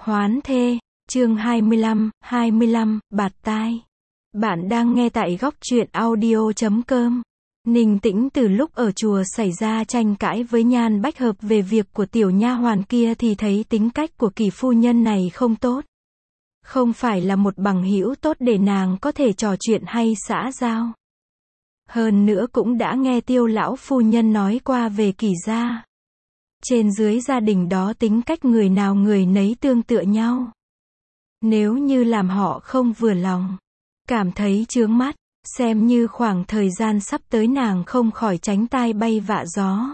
Hoán thê, chương 25, bạt tai. Bạn đang nghe tại góc truyện audio.com. Ninh Tĩnh từ lúc ở chùa xảy ra tranh cãi với Nhan Bách Hợp về việc của tiểu nha hoàn kia thì thấy tính cách của Kỳ phu nhân này không tốt. Không phải là một bằng hữu tốt để nàng có thể trò chuyện hay xã giao. Hơn nữa cũng đã nghe Tiêu lão phu nhân nói qua về Kỳ gia. Trên dưới gia đình đó tính cách người nào người nấy tương tự nhau. Nếu như làm họ không vừa lòng, cảm thấy chướng mắt, xem như khoảng thời gian sắp tới nàng không khỏi tránh tai bay vạ gió.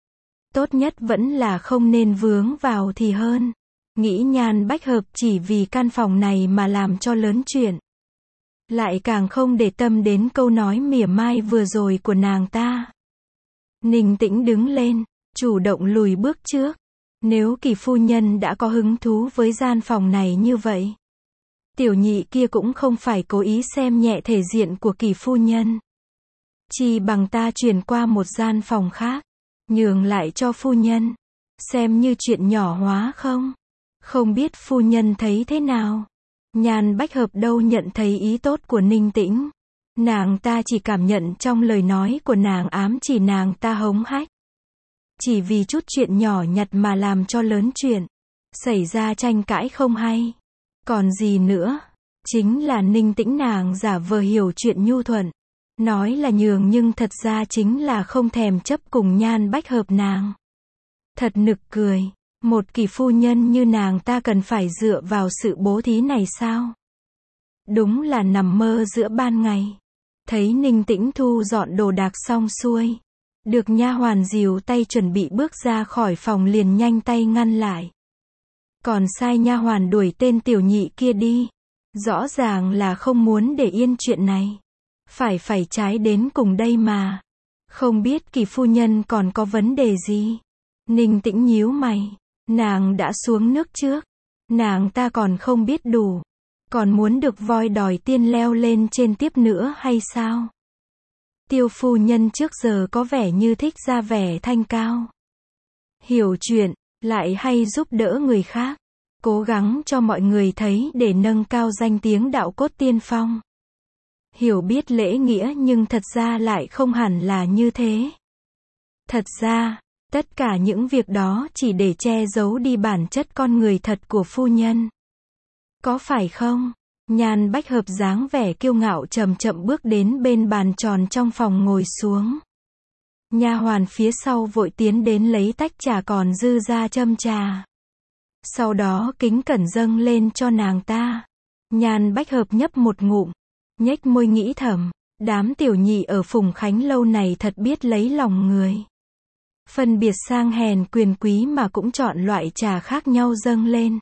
Tốt nhất vẫn là không nên vướng vào thì hơn. Nghĩ Nhan Bách Hợp chỉ vì căn phòng này mà làm cho lớn chuyện. Lại càng không để tâm đến câu nói mỉa mai vừa rồi của nàng ta. Ninh Tĩnh đứng lên, chủ động lùi bước trước. Nếu Kỳ phu nhân đã có hứng thú với gian phòng này như vậy, tiểu nhị kia cũng không phải cố ý xem nhẹ thể diện của Kỳ phu nhân. Chỉ bằng ta chuyển qua một gian phòng khác, nhường lại cho phu nhân, xem như chuyện nhỏ hóa không? Không biết phu nhân thấy thế nào? Nhan Bách Hợp đâu nhận thấy ý tốt của Ninh Tĩnh. Nàng ta chỉ cảm nhận trong lời nói của nàng ám chỉ nàng ta hống hách. Chỉ vì chút chuyện nhỏ nhặt mà làm cho lớn chuyện, xảy ra tranh cãi không hay. Còn gì nữa? Chính là Ninh Tĩnh nàng giả vờ hiểu chuyện nhu thuận, nói là nhường nhưng thật ra chính là không thèm chấp cùng Nhan Bách Hợp nàng. Thật nực cười, một Kỳ phu nhân như nàng ta cần phải dựa vào sự bố thí này sao? Đúng là nằm mơ giữa ban ngày. Thấy Ninh Tĩnh thu dọn đồ đạc xong xuôi, được nha hoàn dìu tay chuẩn bị bước ra khỏi phòng liền nhanh tay ngăn lại. Còn sai nha hoàn đuổi tên tiểu nhị kia đi. Rõ ràng là không muốn để yên chuyện này. Phải trái đến cùng đây mà. Không biết Kỳ phu nhân còn có vấn đề gì? Ninh Tĩnh nhíu mày. Nàng đã xuống nước trước. Nàng ta còn không biết đủ. Còn muốn được voi đòi tiên leo lên trên tiếp nữa hay sao? Tiêu phu nhân trước giờ có vẻ như thích ra vẻ thanh cao. Hiểu chuyện, lại hay giúp đỡ người khác. Cố gắng cho mọi người thấy để nâng cao danh tiếng đạo cốt tiên phong. Hiểu biết lễ nghĩa nhưng thật ra lại không hẳn là như thế. Thật ra, tất cả những việc đó chỉ để che giấu đi bản chất con người thật của phu nhân. Có phải không? Nhan Bách Hợp dáng vẻ kiêu ngạo chậm chậm bước đến bên bàn tròn trong phòng ngồi xuống. Nha hoàn phía sau vội tiến đến lấy tách trà còn dư ra châm trà. Sau đó kính cẩn dâng lên cho nàng ta. Nhan Bách Hợp nhấp một ngụm, nhếch môi nghĩ thầm, đám tiểu nhị ở Phùng Khánh lâu này thật biết lấy lòng người. Phân biệt sang hèn quyền quý mà cũng chọn loại trà khác nhau dâng lên.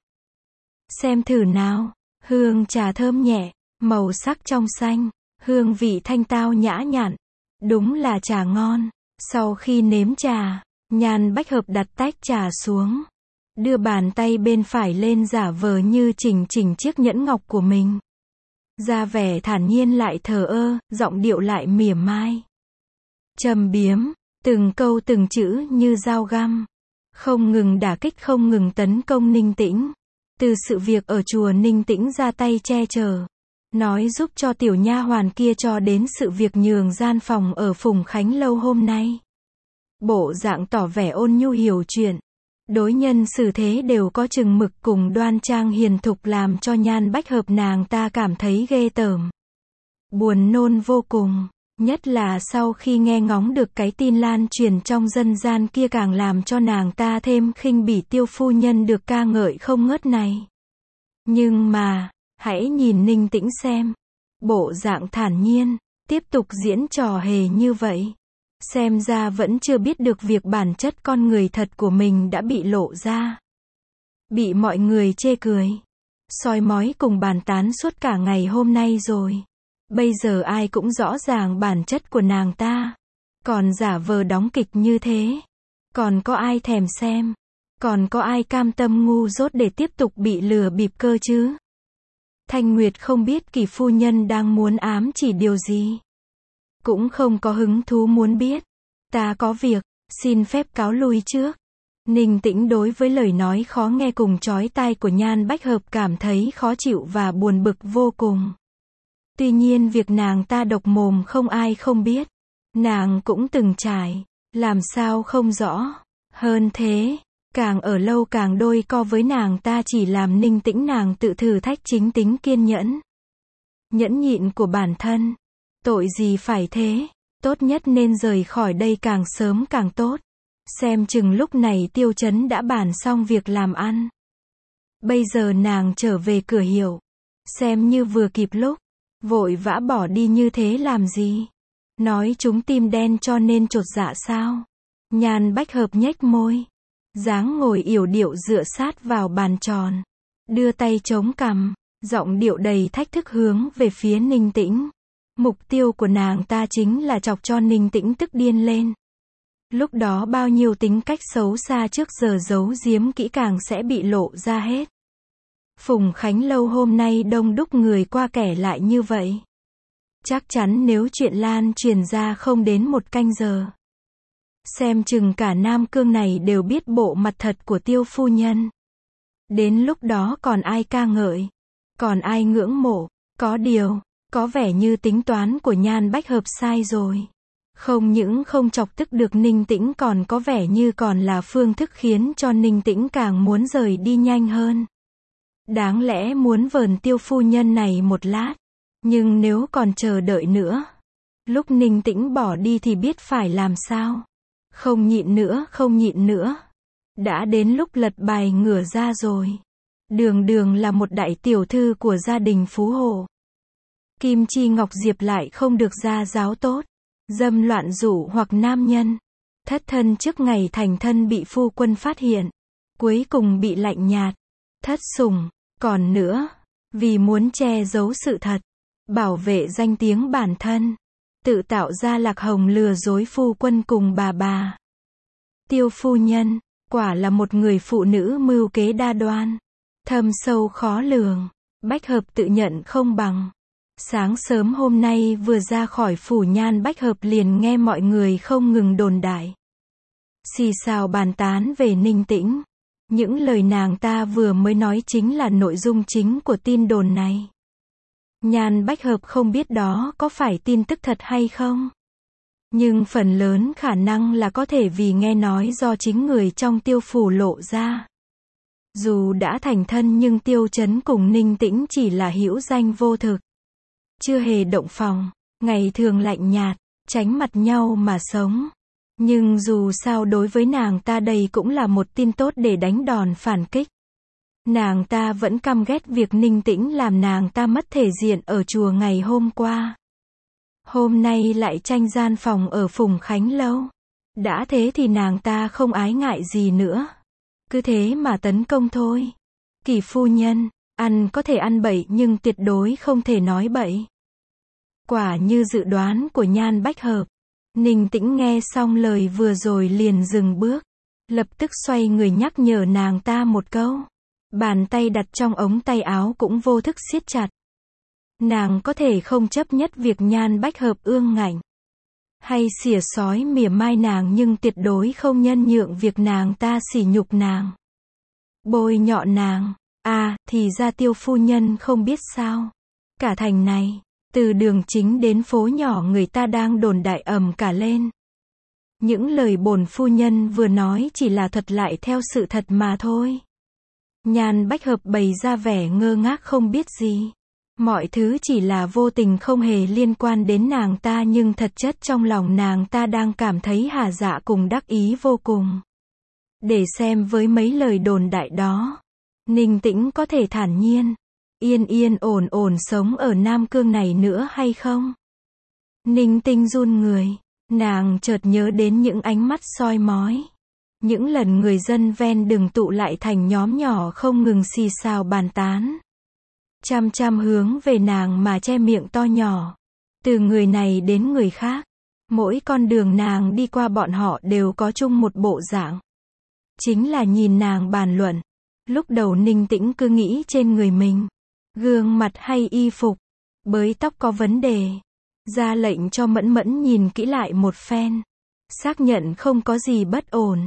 Xem thử nào, hương trà thơm nhẹ, màu sắc trong xanh, hương vị thanh tao nhã nhặn, đúng là trà ngon. Sau khi nếm trà, Nhan Bách Hợp đặt tách trà xuống, đưa bàn tay bên phải lên giả vờ như chỉnh chiếc nhẫn ngọc của mình. Ra vẻ thản nhiên lại thờ ơ, giọng điệu lại mỉa mai. Trầm biếm, từng câu từng chữ như dao găm, không ngừng đả kích không ngừng tấn công Ninh Tĩnh. Từ sự việc ở chùa Ninh Tĩnh ra tay che chở, nói giúp cho tiểu nha hoàn kia cho đến sự việc nhường gian phòng ở Phùng Khánh lâu hôm nay. Bộ dạng tỏ vẻ ôn nhu hiểu chuyện, đối nhân xử thế đều có chừng mực cùng đoan trang hiền thục làm cho Nhan Bách Hợp nàng ta cảm thấy ghê tởm. Buồn nôn vô cùng, nhất là sau khi nghe ngóng được cái tin lan truyền trong dân gian kia càng làm cho nàng ta thêm khinh bỉ Tiêu phu nhân được ca ngợi không ngớt này. Nhưng mà, hãy nhìn Ninh Tĩnh xem. Bộ dạng thản nhiên, tiếp tục diễn trò hề như vậy. Xem ra vẫn chưa biết được việc bản chất con người thật của mình đã bị lộ ra. Bị mọi người chê cười, soi mói cùng bàn tán suốt cả ngày hôm nay rồi. Bây giờ ai cũng rõ ràng bản chất của nàng ta. Còn giả vờ đóng kịch như thế. Còn có ai thèm xem? Còn có ai cam tâm ngu dốt để tiếp tục bị lừa bịp cơ chứ? Thanh Nguyệt không biết Kỳ phu nhân đang muốn ám chỉ điều gì. Cũng không có hứng thú muốn biết. Ta có việc, xin phép cáo lui trước. Ninh Tĩnh đối với lời nói khó nghe cùng chói tai của Nhan Bách Hợp cảm thấy khó chịu và buồn bực vô cùng. Tuy nhiên việc nàng ta độc mồm không ai không biết. Nàng cũng từng trải, làm sao không rõ. Hơn thế, càng ở lâu càng đôi co với nàng ta chỉ làm Ninh Tĩnh nàng tự thử thách chính tính kiên nhẫn. Nhẫn nhịn của bản thân. Tội gì phải thế, tốt nhất nên rời khỏi đây càng sớm càng tốt. Xem chừng lúc này Tiêu Chấn đã bàn xong việc làm ăn. Bây giờ nàng trở về cửa hiệu. Xem như vừa kịp lúc. Vội vã bỏ đi như thế làm gì? Nói chúng tim đen cho nên chột dạ sao? Nhan Bách Hợp nhếch môi. Dáng ngồi yểu điệu dựa sát vào bàn tròn. Đưa tay chống cằm. Giọng điệu đầy thách thức hướng về phía Ninh Tĩnh. Mục tiêu của nàng ta chính là chọc cho Ninh Tĩnh tức điên lên. Lúc đó bao nhiêu tính cách xấu xa trước giờ giấu giếm kỹ càng sẽ bị lộ ra hết. Phùng Khánh Lâu hôm nay đông đúc người qua kẻ lại như vậy. Chắc chắn nếu chuyện lan truyền ra không đến 1 canh giờ. Xem chừng cả Nam Cương này đều biết bộ mặt thật của Tiêu phu nhân. Đến lúc đó còn ai ca ngợi, còn ai ngưỡng mộ, có điều, có vẻ như tính toán của Nhan Bách Hợp sai rồi. Không những không chọc tức được Ninh Tĩnh còn có vẻ như còn là phương thức khiến cho Ninh Tĩnh càng muốn rời đi nhanh hơn. Đáng lẽ muốn vờn Tiêu phu nhân này một lát. Nhưng nếu còn chờ đợi nữa, lúc Ninh Tĩnh bỏ đi thì biết phải làm sao. Không nhịn nữa, không nhịn nữa. Đã đến lúc lật bài ngửa ra rồi. Đường đường là một đại tiểu thư của gia đình phú hộ. Kim Chi Ngọc Diệp lại không được gia giáo tốt. Dâm loạn dụ hoặc nam nhân. Thất thân trước ngày thành thân bị phu quân phát hiện. Cuối cùng bị lạnh nhạt. Thất sủng. Còn nữa, vì muốn che giấu sự thật. Bảo vệ danh tiếng bản thân. Tự tạo ra lạc hồng lừa dối phu quân cùng bà. Tiêu phu nhân, quả là một người phụ nữ mưu kế đa đoan. Thâm sâu khó lường. Bách Hợp tự nhận không bằng. Sáng sớm hôm nay vừa ra khỏi phủ Nhan Bách Hợp liền nghe mọi người không ngừng đồn đại. Xì xào bàn tán về Ninh Tĩnh. Những lời nàng ta vừa mới nói chính là nội dung chính của tin đồn này. Nhan Bách Hợp không biết đó có phải tin tức thật hay không. Nhưng phần lớn khả năng là có thể vì nghe nói do chính người trong Tiêu phủ lộ ra. Dù đã thành thân nhưng Tiêu Chấn cùng Ninh Tĩnh chỉ là hữu danh vô thực. Chưa hề động phòng, ngày thường lạnh nhạt, tránh mặt nhau mà sống. Nhưng dù sao đối với nàng ta đây cũng là một tin tốt để đánh đòn phản kích. Nàng ta vẫn căm ghét việc Ninh Tĩnh làm nàng ta mất thể diện ở chùa ngày hôm qua. Hôm nay lại tranh gian phòng ở Phùng Khánh Lâu. Đã thế thì nàng ta không ái ngại gì nữa. Cứ thế mà tấn công thôi. Kỳ phu nhân, ăn có thể ăn bậy nhưng tuyệt đối không thể nói bậy. Quả như dự đoán của Nhan Bách Hợp. Ninh Tĩnh nghe xong lời vừa rồi liền dừng bước. Lập tức xoay người nhắc nhở nàng ta một câu. Bàn tay đặt trong ống tay áo cũng vô thức siết chặt. Nàng có thể không chấp nhất việc Nhan Bách Hợp ương ngạnh. Hay xỉa xói mỉa mai nàng nhưng tuyệt đối không nhân nhượng việc nàng ta sỉ nhục nàng. Bôi nhọ nàng. À, thì ra Tiêu phu nhân không biết sao. Cả thành này, từ đường chính đến phố nhỏ người ta đang đồn đại ầm cả lên. Những lời bổn phu nhân vừa nói chỉ là thuật lại theo sự thật mà thôi. Nhan Bách Hợp bày ra vẻ ngơ ngác không biết gì. Mọi thứ chỉ là vô tình không hề liên quan đến nàng ta nhưng thật chất trong lòng nàng ta đang cảm thấy hả dạ cùng đắc ý vô cùng. Để xem với mấy lời đồn đại đó, Ninh Tĩnh có thể thản nhiên, yên yên ổn ổn sống ở Nam Cương này nữa hay không? Ninh Tĩnh run người, nàng chợt nhớ đến những ánh mắt soi mói. Những lần người dân ven đường tụ lại thành nhóm nhỏ không ngừng xì xào bàn tán. Chăm chăm hướng về nàng mà che miệng to nhỏ. Từ người này đến người khác. Mỗi con đường nàng đi qua bọn họ đều có chung một bộ dạng. Chính là nhìn nàng bàn luận. Lúc đầu Ninh Tĩnh cứ nghĩ trên người mình. Gương mặt hay y phục. Bới tóc có vấn đề. Ra lệnh cho Mẫn Mẫn nhìn kỹ lại một phen. Xác nhận không có gì bất ổn.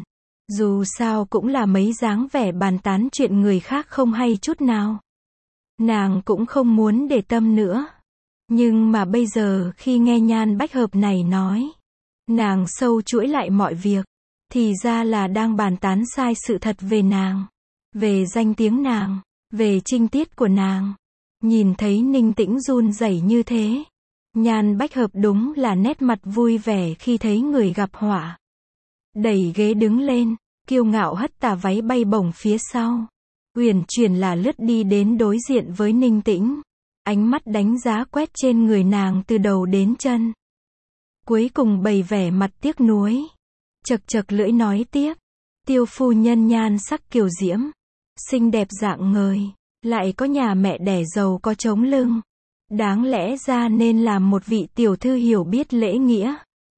Dù sao cũng là mấy dáng vẻ bàn tán chuyện người khác không hay chút nào. Nàng cũng không muốn để tâm nữa. Nhưng mà bây giờ khi nghe Nhan Bách Hợp này nói, nàng sâu chuỗi lại mọi việc, thì ra là đang bàn tán sai sự thật về nàng, về danh tiếng nàng, về trinh tiết của nàng. Nhìn thấy Ninh Tĩnh run rẩy như thế, Nhan Bách Hợp đúng là nét mặt vui vẻ khi thấy người gặp họa. Đẩy ghế đứng lên, kiêu ngạo hất tà váy bay bổng phía sau. Uyển chuyển là lướt đi đến đối diện với Ninh Tĩnh. Ánh mắt đánh giá quét trên người nàng từ đầu đến chân. Cuối cùng bày vẻ mặt tiếc nuối. Chật chật lưỡi nói tiếp. Tiêu phu nhân nhan sắc kiều diễm, xinh đẹp dạng ngời, lại có nhà mẹ đẻ giàu có chống lưng. Đáng lẽ ra nên làm một vị tiểu thư hiểu biết lễ nghĩa,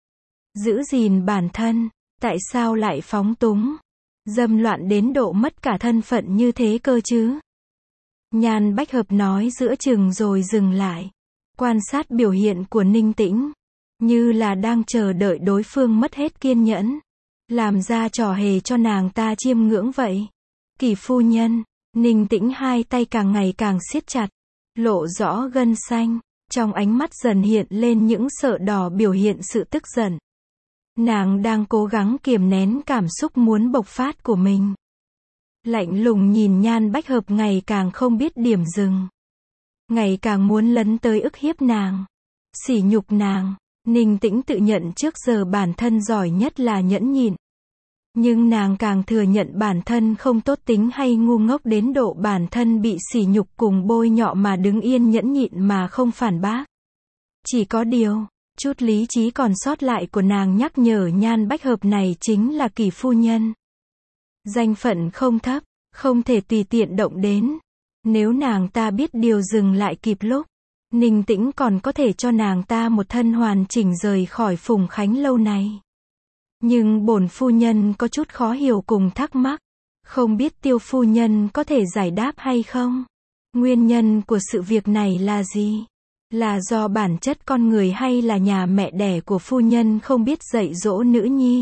giữ gìn bản thân, tại sao lại phóng túng, dâm loạn đến độ mất cả thân phận như thế cơ chứ? Nhan Bách Hợp nói giữa chừng rồi dừng lại, quan sát biểu hiện của Ninh Tĩnh, như là đang chờ đợi đối phương mất hết kiên nhẫn, làm ra trò hề cho nàng ta chiêm ngưỡng vậy. Kỳ phu nhân, Ninh Tĩnh hai tay càng ngày càng siết chặt, lộ rõ gân xanh, trong ánh mắt dần hiện lên những sợi đỏ biểu hiện sự tức giận. Nàng đang cố gắng kiềm nén cảm xúc muốn bộc phát của mình. Lạnh lùng nhìn Nhan Bách Hợp ngày càng không biết điểm dừng. Ngày càng muốn lấn tới ức hiếp nàng, sỉ nhục nàng. Ninh Tĩnh tự nhận trước giờ bản thân giỏi nhất là nhẫn nhịn. Nhưng nàng càng thừa nhận bản thân không tốt tính hay ngu ngốc đến độ bản thân bị sỉ nhục cùng bôi nhọ mà đứng yên nhẫn nhịn mà không phản bác. Chỉ có điều, chút lý trí còn sót lại của nàng nhắc nhở Nhan Bách Hợp này chính là Kỳ phu nhân. Danh phận không thấp, không thể tùy tiện động đến. Nếu nàng ta biết điều dừng lại kịp lúc, Ninh Tĩnh còn có thể cho nàng ta một thân hoàn chỉnh rời khỏi Phùng Khánh lâu này. Nhưng bổn phu nhân có chút khó hiểu cùng thắc mắc, không biết Tiêu phu nhân có thể giải đáp hay không? Nguyên nhân của sự việc này là gì? Là do bản chất con người hay là nhà mẹ đẻ của phu nhân không biết dạy dỗ nữ nhi?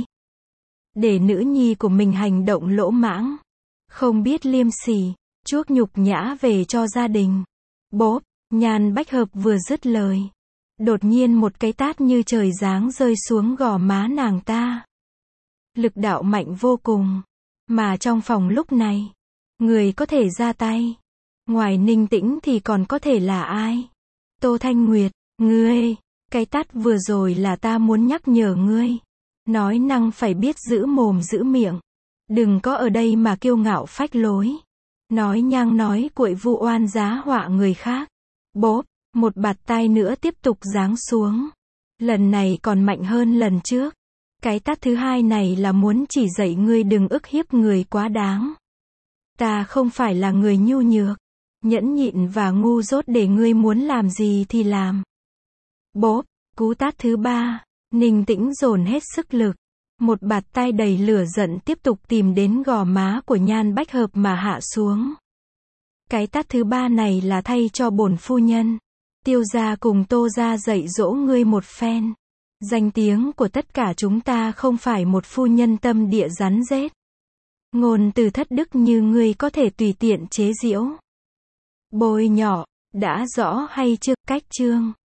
Để nữ nhi của mình hành động lỗ mãng, không biết liêm sỉ, chuốc nhục nhã về cho gia đình. Bốp, Nhan Bách Hợp vừa dứt lời, đột nhiên một cái tát như trời giáng rơi xuống gò má nàng ta. Lực đạo mạnh vô cùng, mà trong phòng lúc này, người có thể ra tay, ngoài Ninh Tĩnh thì còn có thể là ai? Tô Thanh Nguyệt, ngươi, cái tát vừa rồi là ta muốn nhắc nhở ngươi. Nói năng phải biết giữ mồm giữ miệng. Đừng có ở đây mà kiêu ngạo phách lối. Nói nhang nói cuội vu oan giá họa người khác. Bốp, một bạt tai nữa tiếp tục giáng xuống. Lần này còn mạnh hơn lần trước. Cái tát thứ hai này là muốn chỉ dạy ngươi đừng ức hiếp người quá đáng. Ta không phải là người nhu nhược, nhẫn nhịn và ngu dốt để ngươi muốn làm gì thì làm. Bốp, cú tát thứ ba. Ninh Tĩnh dồn hết sức lực. Một bạt tai đầy lửa giận tiếp tục tìm đến gò má của Nhan Bách Hợp mà hạ xuống. Cái tát thứ ba này là thay cho bổn phu nhân, Tiêu gia cùng Tô gia dạy dỗ ngươi một phen. Danh tiếng của tất cả chúng ta không phải một phu nhân tâm địa rắn rết. Ngôn từ thất đức như ngươi có thể tùy tiện chế giễu, bôi nhọ, đã rõ hay chưa? Cách chương